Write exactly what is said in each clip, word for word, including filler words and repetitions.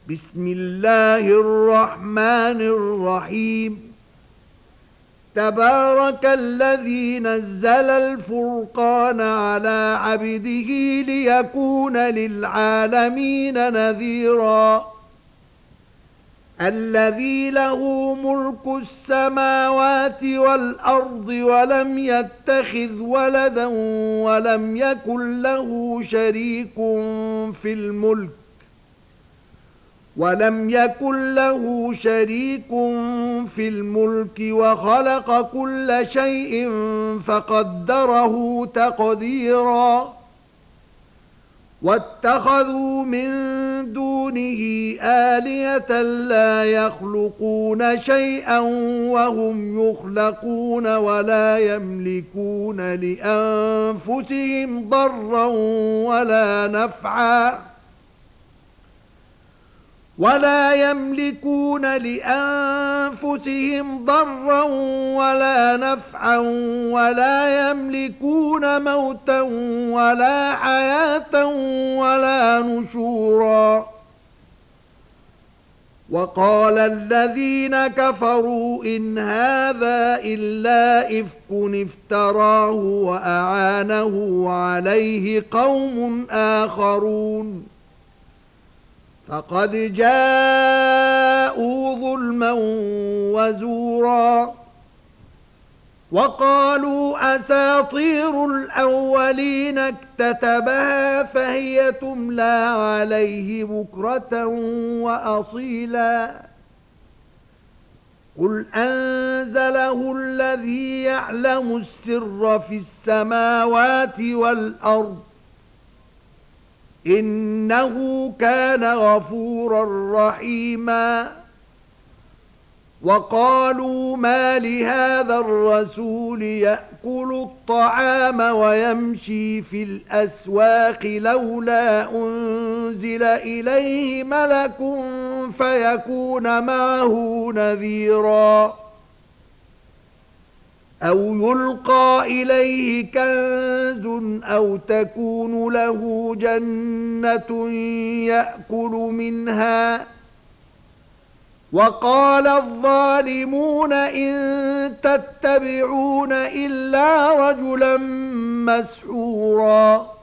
بسم الله الرحمن الرحيم. تبارك الذي نزل الفرقان على عبده ليكون للعالمين نذيرا. الذي له ملك السماوات والأرض ولم يتخذ ولدا ولم يكن له شريك في الملك ولم يكن له شريك في الملك وخلق كل شيء فقدره تقديرا. واتخذوا من دونه آلهة لا يخلقون شيئا وهم يخلقون ولا يملكون لأنفسهم ضرا ولا نفعا ولا يملكون لأنفسهم ضرا ولا نفعا ولا يملكون موتا ولا حياة ولا نشورا. وقال الذين كفروا إن هذا إلا إفك افتراه وأعانه عليه قوم آخرون فقد جاءوا ظلما وزورا. وقالوا أساطير الأولين اكتتبها فهي تملى عليه بكرة وأصيلا. قل أنزله الذي يعلم السر في السماوات والأرض إنه كان غفورا رحيما. وقالوا ما لهذا الرسول يأكل الطعام ويمشي في الأسواق لولا أنزل إليه ملك فيكون معه نذيرا أو يلقى إليه كنز أو تكون له جنة يأكل منها. وقال الظالمون إن تتبعون إلا رجلا مسحورا.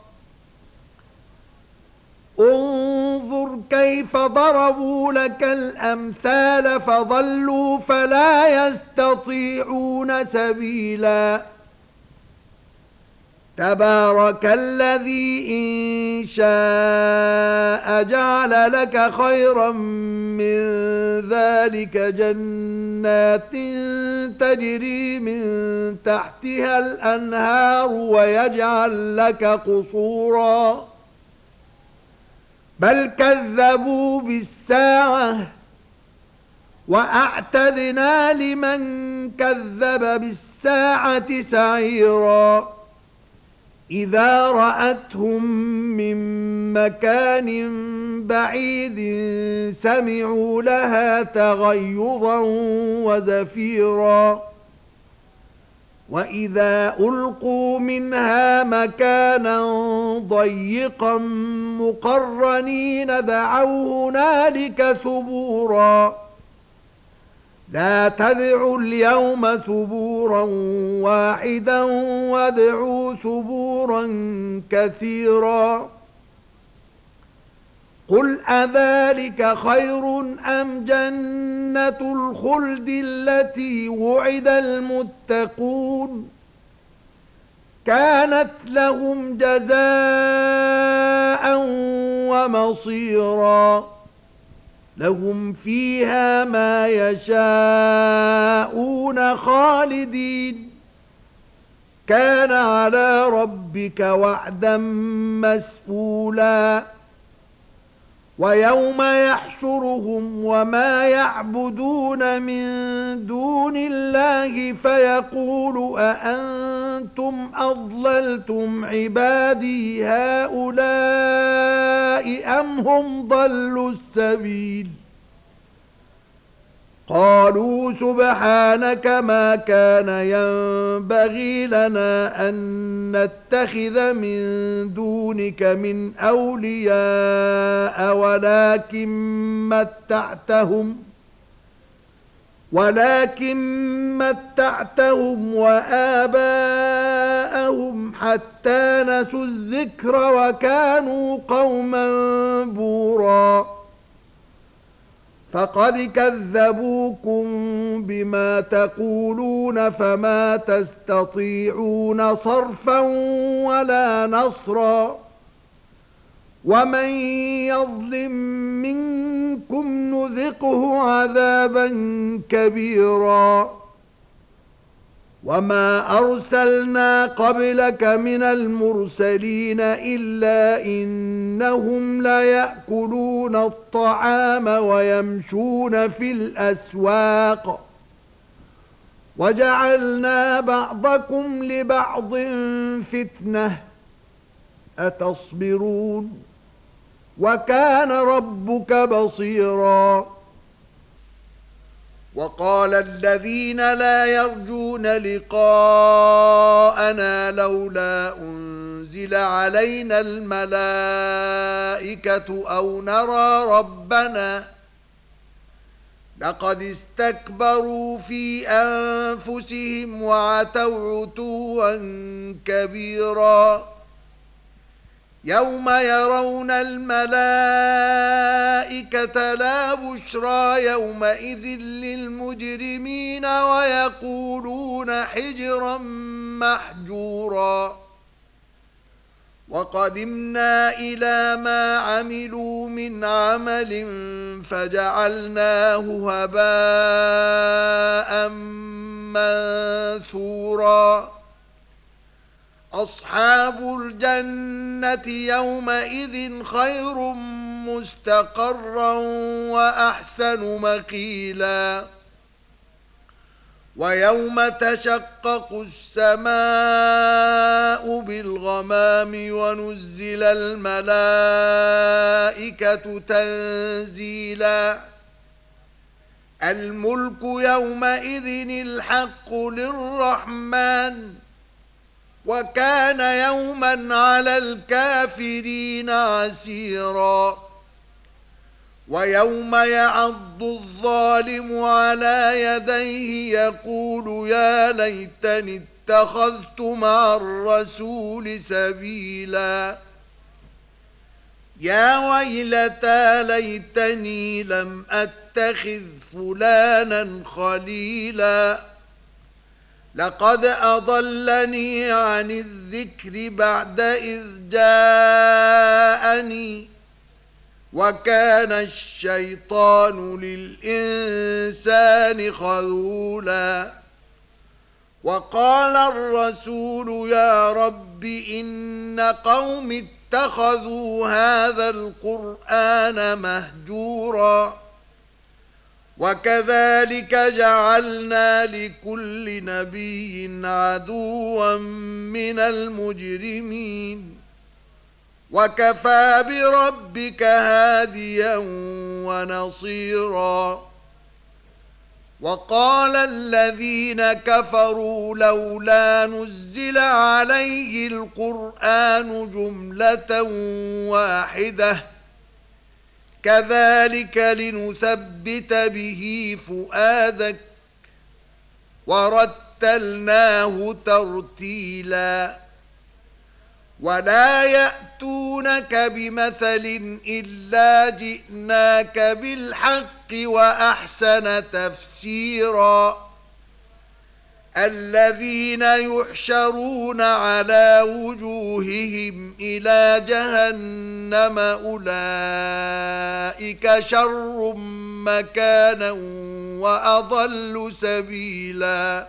انظر كيف ضربوا لك الأمثال فضلوا فلا يستطيعون سبيلا. تبارك الذي إن شاء جعل لك خيرا من ذلك جنات تجري من تحتها الأنهار ويجعل لك قصورا بل كذبوا بالساعة وأعتدنا لمن كذب بالساعة سعيرا. إذا رأتهم من مكان بعيد سمعوا لها تغيظا وزفيرا. وإذا ألقوا منها مكانا ضيقا مقرنين دعوا هنالك ثبورا. لا تدعوا اليوم ثبورا واحدا وادعوا ثبورا كثيرا. قل أذلك خير أم جنة الخلد التي وعد المتقون كانت لهم جزاء ومصيرا. لهم فيها ما يشاءون خالدين كان على ربك وعدا مسئولا. ويوم يحشرهم وما يعبدون من دون الله فيقول أأنتم أضللتم عبادي هؤلاء أم هم ضلوا السبيل. قالوا سبحانك ما كان ينبغي لنا أن نتخذ من دونك من أولياء ولكن متعتهم ولكن متعتهم وآباءهم حتى نسوا الذكر وكانوا قوما بوراً فقد كذبوكم بما تقولون فما تستطيعون صرفا ولا نصرا ومن يظلم منكم نذقه عذابا كبيرا وما أرسلنا قبلك من المرسلين إلا إنهم ليأكلون الطعام ويمشون في الأسواق وجعلنا بعضكم لبعض فتنة أتصبرون وكان ربك بصيراً وقال الذين لا يرجون لقاءنا لولا أنزل علينا الملائكة أو نرى ربنا لقد استكبروا في أنفسهم وعتوا عتوا كبيرا يوم يرون الملائكة لا بشرى يومئذ للمجرمين ويقولون حجرا محجورا وقدمنا إلى ما عملوا من عمل فجعلناه هباء منثورا أصحاب الجنة يومئذ خير مستقرا وأحسن مقيلا ويوم تشقق السماء بالغمام ونزل الملائكة تنزيلا الملك يومئذ الحق للرحمن وكان يوما على الكافرين عسيرا ويوم يعض الظالم على يديه يقول يا ليتني اتخذت مع الرسول سبيلا يا ويلتى ليتني لم أتخذ فلانا خليلا لقد أضلني عن الذكر بعد إذ جاءني وكان الشيطان للإنسان خذولا وقال الرسول يا رب إن قوم اتخذوا هذا القرآن مهجورا وكذلك جعلنا لكل نبي عدوا من المجرمين وكفى بربك هاديا ونصيرا وقال الذين كفروا لولا نزل عليه القرآن جملة واحدة كذلك لنثبت به فؤادك ورتلناه ترتيلا ولا يأتونك بمثل إلا جئناك بالحق وأحسن تفسيرا الذين يحشرون على وجوههم إلى جهنم أولئك شر مكانا وأضل سبيلا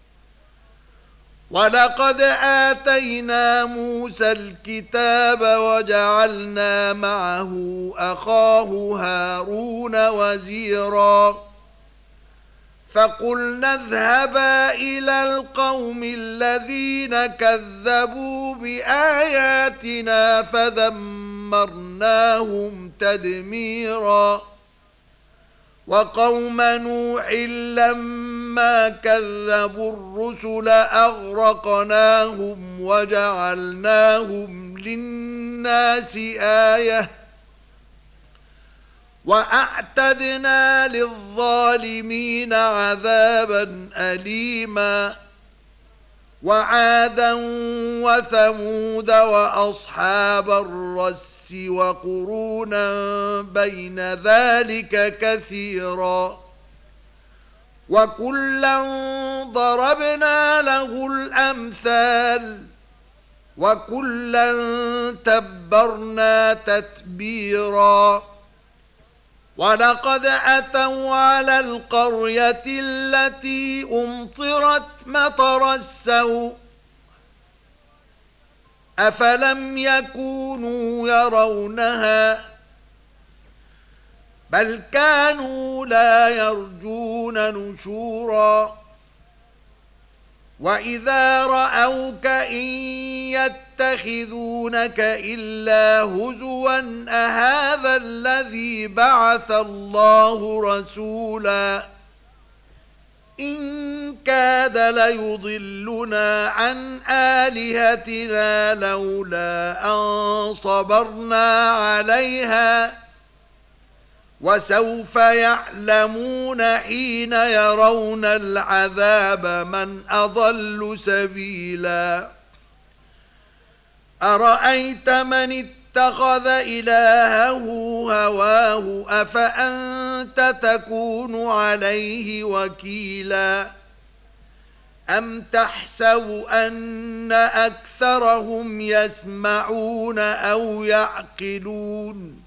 ولقد آتينا موسى الكتاب وجعلنا معه أخاه هارون وزيرا فقلنا اذهبا إلى القوم الذين كذبوا بآياتنا فدمرناهم تدميرا وقوم نوح لما كذبوا الرسل أغرقناهم وجعلناهم للناس آية وأعتدنا للظالمين عذابا أليما وعادا وثمود وأصحاب الرس وقرونا بين ذلك كثيرا وكلا ضربنا له الأمثال وكلا تبرنا تتبيرا ولقد أتوا على القرية التي أمطرت مطر السوء أفلم يكونوا يرونها بل كانوا لا يرجون نشورا وإذا رأوك إن يتخذونك إلا هزوا أهذا الذي بعث الله رسولا إن كاد ليضلنا عن آلهتنا لولا أن صبرنا عليها وسوف يعلمون حين يرون العذاب من أضل سبيلا أرأيت من اتخذ إلهه هواه أفأنت تكون عليه وكيلا أم تحسب أن أكثرهم يسمعون أو يعقلون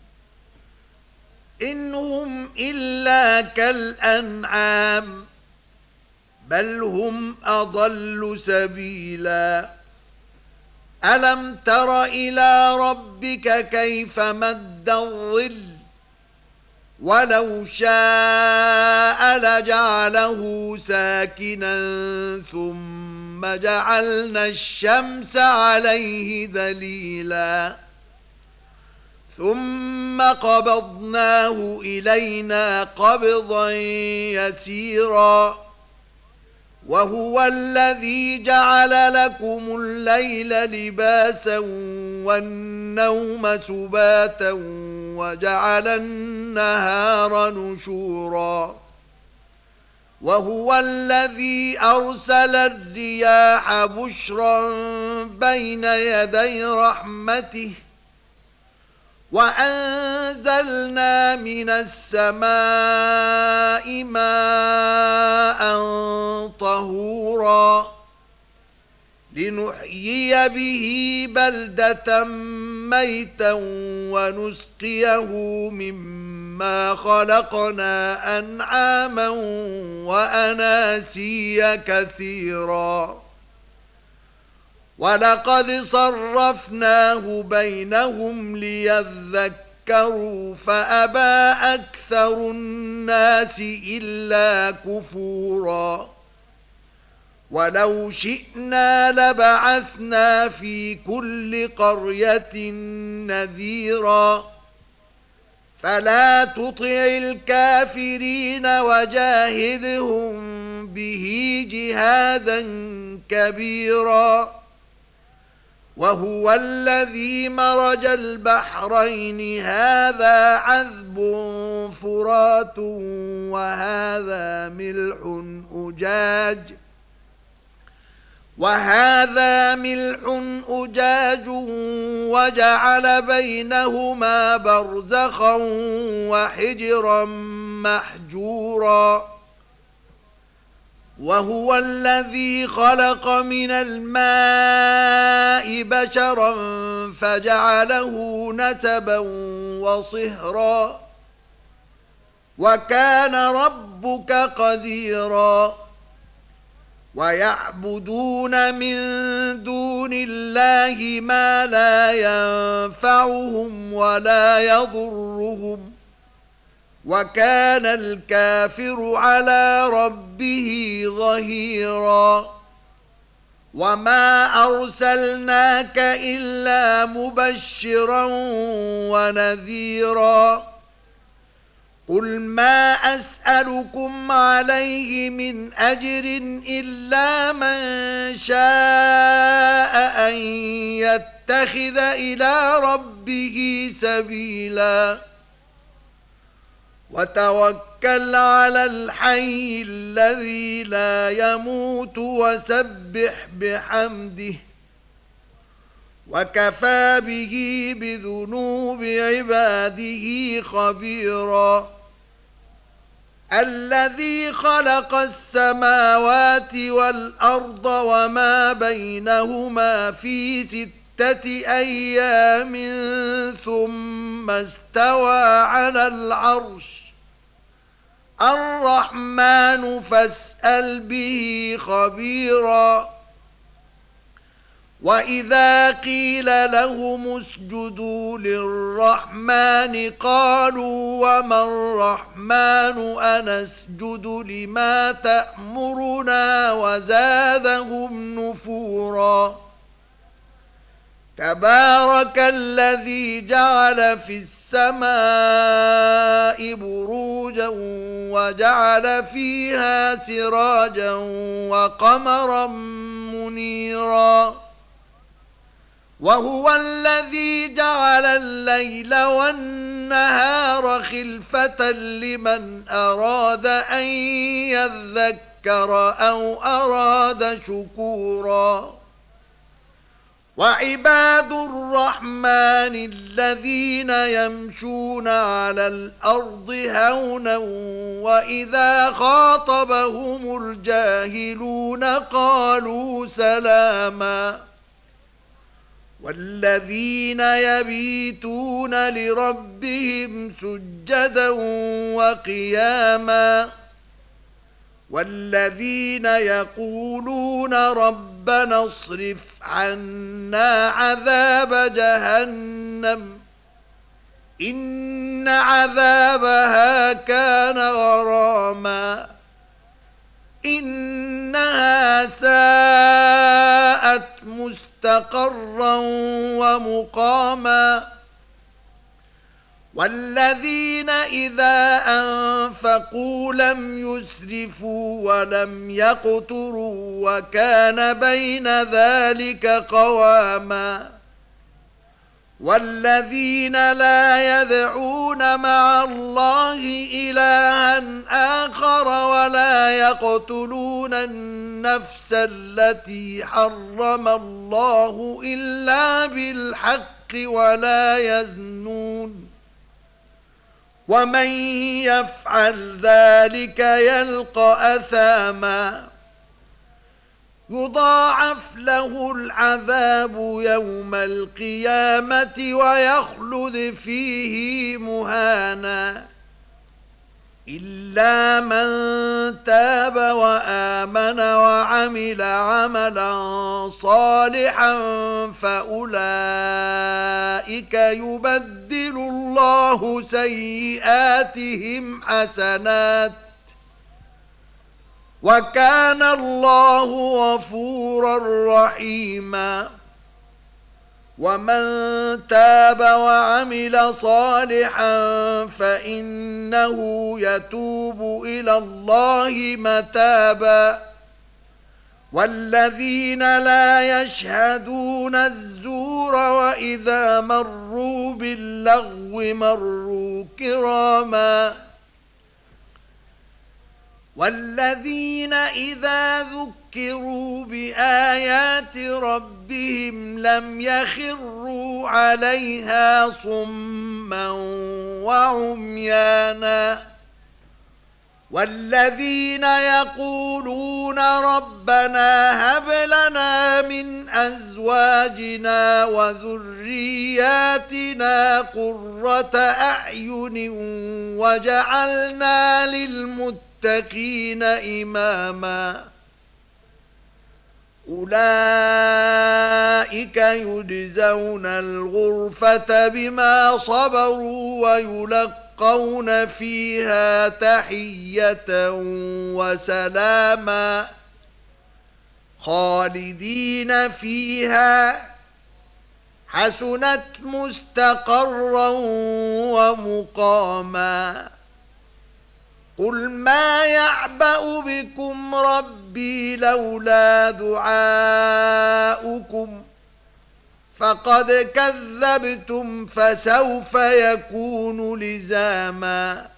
إن هم إلا كالأنعام بل هم أضل سبيلا ألم تر إلى ربك كيف مد الظل ولو شاء لجعله ساكنا ثم جعلنا الشمس عليه دليلا ثم قبضناه إلينا قبضا يسيرا وهو الذي جعل لكم الليل لباسا والنوم سباتا وجعل النهار نشورا وهو الذي أرسل الرياح بشرا بين يدي رحمته وأنزلنا من السماء ماء طهورا لنحيي به بلدة ميتا ونسقيه مما خلقنا أنعاما وأناسيا كثيرا ولقد صرفناه بينهم ليذكروا فأبى أكثر الناس إلا كفورا ولو شئنا لبعثنا في كل قرية نذيرا فلا تطع الكافرين وجاهدهم به جهادا كبيرا وهو الذي مرج البحرين هذا عذب فرات وهذا ملح أجاج وهذا ملح أجاج وجعل بينهما برزخا وحجرا محجورا وهو الذي خلق من الماء بشرا فجعله نسبا وصهرا وكان ربك قديرا ويعبدون من دون الله ما لا ينفعهم ولا يضرهم وكان الكافر على ربه ظهيرا وما أرسلناك إلا مبشرا ونذيرا قل ما أسألكم عليه من أجر إلا من شاء أن يتخذ إلى ربه سبيلا وتوكل على الحي الذي لا يموت وسبح بحمده وكفى به بذنوب عباده خبيرا الذي خلق السماوات والأرض وما بينهما في ستة أيام ثم استوى على العرش الرحمن فاسأل به خبيرا وإذا قيل لهم اسجدوا للرحمن قالوا وما الرحمن أنسجد لما تأمرنا وزادهم نفورا تبارك الذي جعل في السماء بروجا وجعل فيها سراجا وقمرا منيرا وهو الذي جعل الليل والنهار خلفة لمن أراد أن يذكر أو أراد شكورا وعباد الرحمن الذين يمشون على الأرض هونا وإذا خاطبهم الجاهلون قالوا سلاما والذين يبيتون لربهم سجدا وقياما والذين يقولون ربنا اصرف عنا عذاب جهنم إن عذابها كان غراما إنها ساءت مستقرا ومقاما والذين إذا أنفقوا لم يسرفوا ولم يقتروا وكان بين ذلك قواما والذين لا يدعون مع الله إلها آخر ولا يقتلون النفس التي حرم الله إلا بالحق ولا يزنون ومن يفعل ذلك يلقى أثاما يضاعف له العذاب يوم القيامة ويخلد فيه مهانا إلا من تاب وآمن وعمل عملا صالحا فأولئك يبدل الله سيئاتهم حسنات وكان الله غفورا رحيما ومن تاب وعمل صالحا فإنه يتوب إلى الله متابا والذين لا يشهدون الزور وإذا مروا باللغو مروا كراما والذين إذا ذكروا بآيات ربهم لم يخروا عليها صما وعميانا والذين يقولون ربنا هب لنا من أزواجنا وذرياتنا قرة أعين وجعلنا للمتقين إماما أولئك يجزون الغرفة بما صبروا ويلقون فيها تحية وسلاما خالدين فيها حسنت مستقرا ومقاما قل ما يعبأ بكم ربي لولا دعاؤكم فقد كذبتم فسوف يكون لزاما